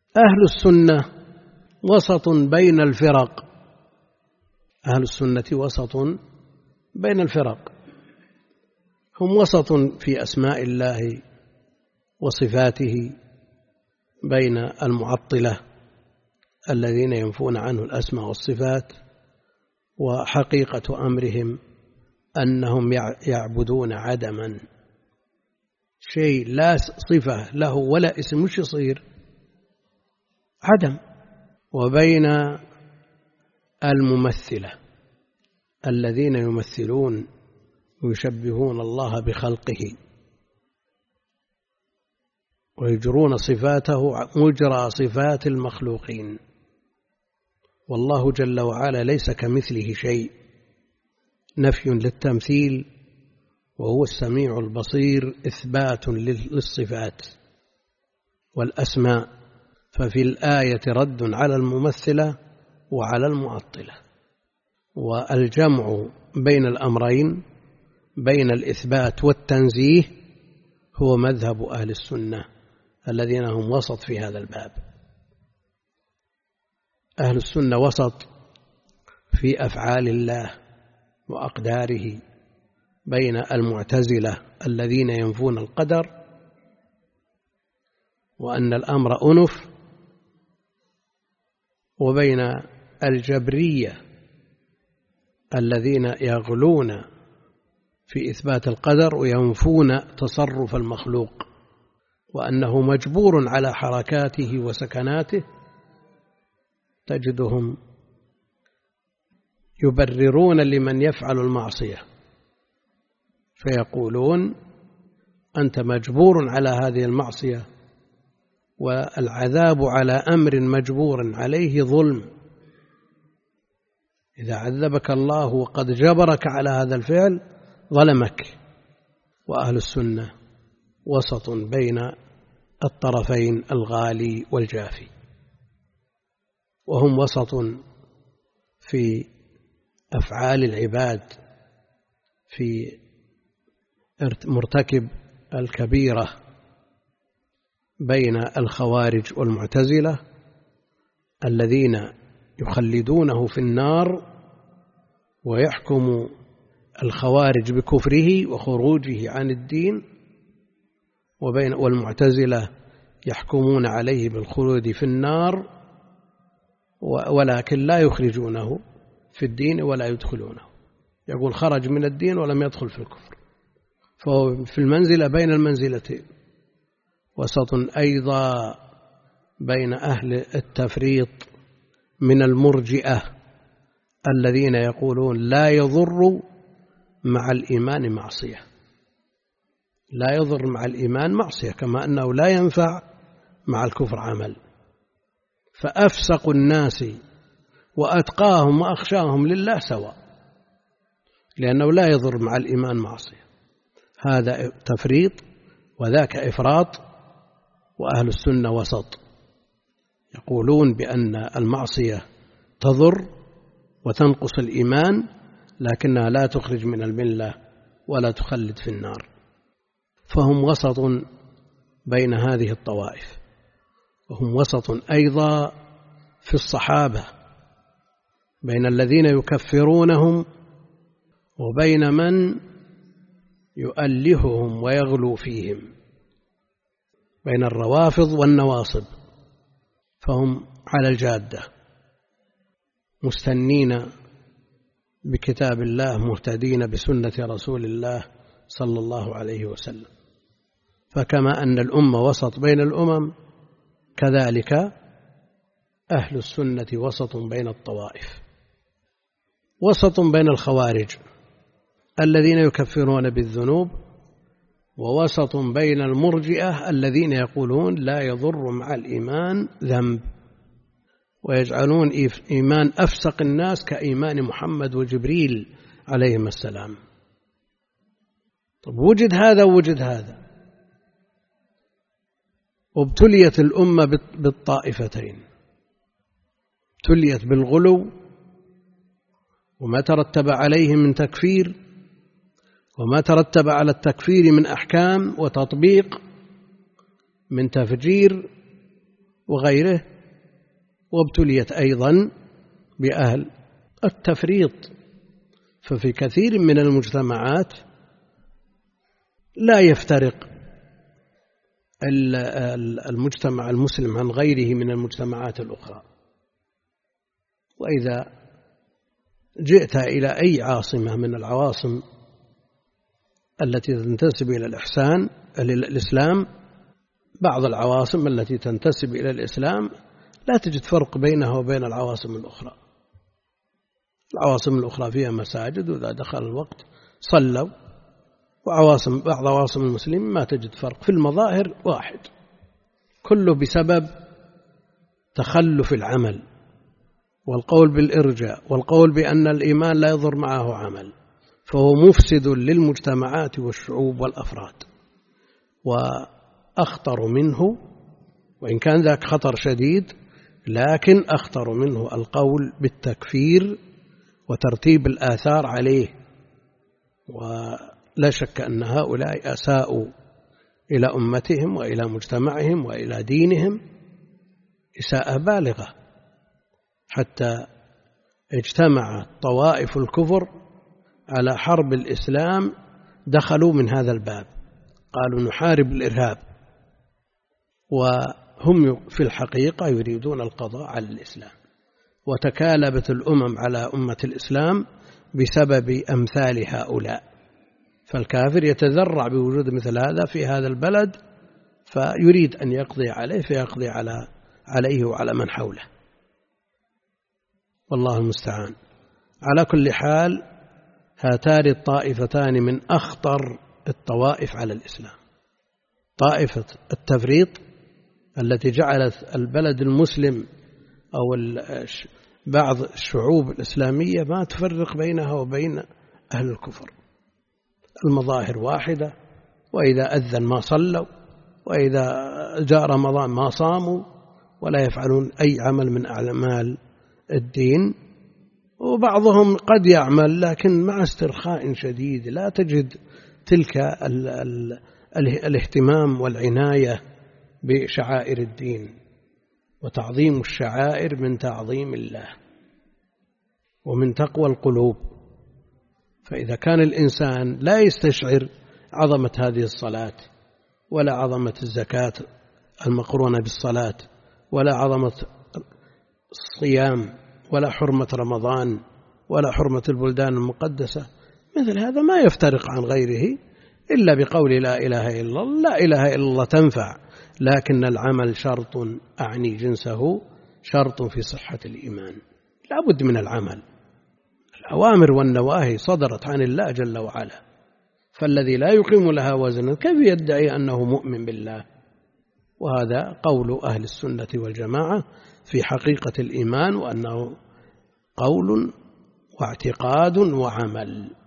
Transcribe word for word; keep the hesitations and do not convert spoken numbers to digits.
أهل السنة وسط بين الفرق، أهل السنة وسط بين الفرق، هم وسط في أسماء الله وصفاته بين المعطلة الذين ينفون عنه الأسماء والصفات، وحقيقة أمرهم أنهم يعبدون عدما، شيء لا صفة له ولا اسم، مش يصير عدم. وبين الممثلة الذين يمثلون ويشبهون الله بخلقه ويجرون صفاته مجرى صفات المخلوقين، والله جل وعلا ليس كمثله شيء، نفي للتمثيل، وهو السميع البصير إثبات للصفات والأسماء. ففي الآية رد على الممثلة وعلى المعطلة، والجمع بين الأمرين بين الإثبات والتنزيه هو مذهب أهل السنة الذين هم وسط في هذا الباب. أهل السنة وسط في أفعال الله وأقداره بين المعتزلة الذين ينفون القدر وأن الأمر أنف، وبين الجبرية الذين يغلون في إثبات القدر وينفون تصرف المخلوق وأنه مجبور على حركاته وسكناته. تجدهم يبررون لمن يفعل المعصية فيقولون أنت مجبور على هذه المعصية، والعذاب على أمر مجبور عليه ظلم، إذا عذبك الله وقد جبرك على هذا الفعل ظلمك. وأهل السنة وسط بين الطرفين الغالي والجافي، وهم وسط في أفعال العباد، في مرتكب الكبيرة بين الخوارج والمعتزلة الذين يخلدونه في النار ويحكم الخوارج بكفره وخروجه عن الدين، وبين والمعتزلة يحكمون عليه بالخلود في النار ولكن لا يخرجونه في الدين ولا يدخلونه، يقول خرج من الدين ولم يدخل في الكفر، فهو في المنزلة بين المنزلتين. وسط أيضا بين أهل التفريط من المرجئة الذين يقولون لا يضر مع الإيمان معصية، لا يضر مع الإيمان معصية كما أنه لا ينفع مع الكفر عمل. فأفسق الناس وأتقاهم وأخشاهم لله سواء، لأنه لا يضر مع الإيمان معصية، هذا تفريط وذاك إفراط. وأهل السنة وسط، يقولون بأن المعصية تضر وتنقص الإيمان لكنها لا تخرج من الملة ولا تخلد في النار، فهم وسط بين هذه الطوائف. وهم وسط أيضا في الصحابة بين الذين يكفرونهم وبين من يؤلههم ويغلو فيهم، بين الروافض والنواصب، فهم على الجادة مستنين بكتاب الله مهتدين بسنة رسول الله صلى الله عليه وسلم. فكما أن الأمة وسط بين الأمم كذلك أهل السنة وسط بين الطوائف، وسط بين الخوارج الذين يكفرون بالذنوب، ووسط بين المرجئة الذين يقولون لا يضر مع الإيمان ذنب، ويجعلون إيمان أفسق الناس كإيمان محمد وجبريل عليهما السلام. طب وجد هذا ووجد هذا، وابتليت الأمة بالطائفتين، ابتليت بالغلو وما ترتب عليه من تكفير وما ترتب على التكفير من أحكام وتطبيق من تفجير وغيره، وابتليت أيضا بأهل التفريط. ففي كثير من المجتمعات لا يفترق المجتمع المسلم عن غيره من المجتمعات الأخرى. وإذا جئت إلى أي عاصمة من العواصم التي تنتسب إلى الإحسان الإسلام، بعض العواصم التي تنتسب إلى الإسلام لا تجد فرق بينها وبين العواصم الأخرى. العواصم الأخرى فيها مساجد، وإذا دخل الوقت صلوا، وعواصم بعض عواصم المسلمين ما تجد فرق، في المظاهر واحد، كله بسبب تخلف العمل والقول بالإرجاء والقول بأن الإيمان لا يضر معه عمل، فهو مفسد للمجتمعات والشعوب والأفراد. وأخطر منه، وإن كان ذاك خطر شديد، لكن أخطر منه القول بالتكفير وترتيب الآثار عليه. ولا شك أن هؤلاء أساءوا إلى أمتهم وإلى مجتمعهم وإلى دينهم إساءة بالغة، حتى اجتمع طوائف الكفر على حرب الإسلام، دخلوا من هذا الباب، قالوا نحارب الإرهاب، وهم في الحقيقة يريدون القضاء على الإسلام. وتكالبت الأمم على أمة الإسلام بسبب أمثال هؤلاء. فالكافر يتذرع بوجود مثل هذا في هذا البلد، فيريد أن يقضي عليه فيقضي على عليه وعلى من حوله، والله المستعان. على كل حال، هاتان الطائفتان من أخطر الطوائف على الإسلام: طائفة التفريط التي جعلت البلد المسلم أو بعض الشعوب الإسلامية ما تفرق بينها وبين أهل الكفر، المظاهر واحدة، وإذا أذن ما صلوا، وإذا جاء رمضان ما صاموا، ولا يفعلون أي عمل من أعمال الدين. وبعضهم قد يعمل لكن مع استرخاء شديد، لا تجد تلك ال ال ال الاهتمام والعناية بشعائر الدين. وتعظيم الشعائر من تعظيم الله ومن تقوى القلوب. فإذا كان الإنسان لا يستشعر عظمة هذه الصلاة، ولا عظمة الزكاة المقرونة بالصلاة، ولا عظمة الصيام، ولا حرمة رمضان، ولا حرمة البلدان المقدسة، مثل هذا ما يفترق عن غيره إلا بقول لا إله إلا الله. لا إله إلا الله تنفع، لكن العمل شرط، أعني جنسه، شرط في صحة الإيمان. لا بد من العمل. الأوامر والنواهي صدرت عن الله جل وعلا، فالذي لا يقيم لها وزنا كيف يدعي أنه مؤمن بالله؟ وهذا قول أهل السنة والجماعة في حقيقة الإيمان، وأنه قول واعتقاد وعمل.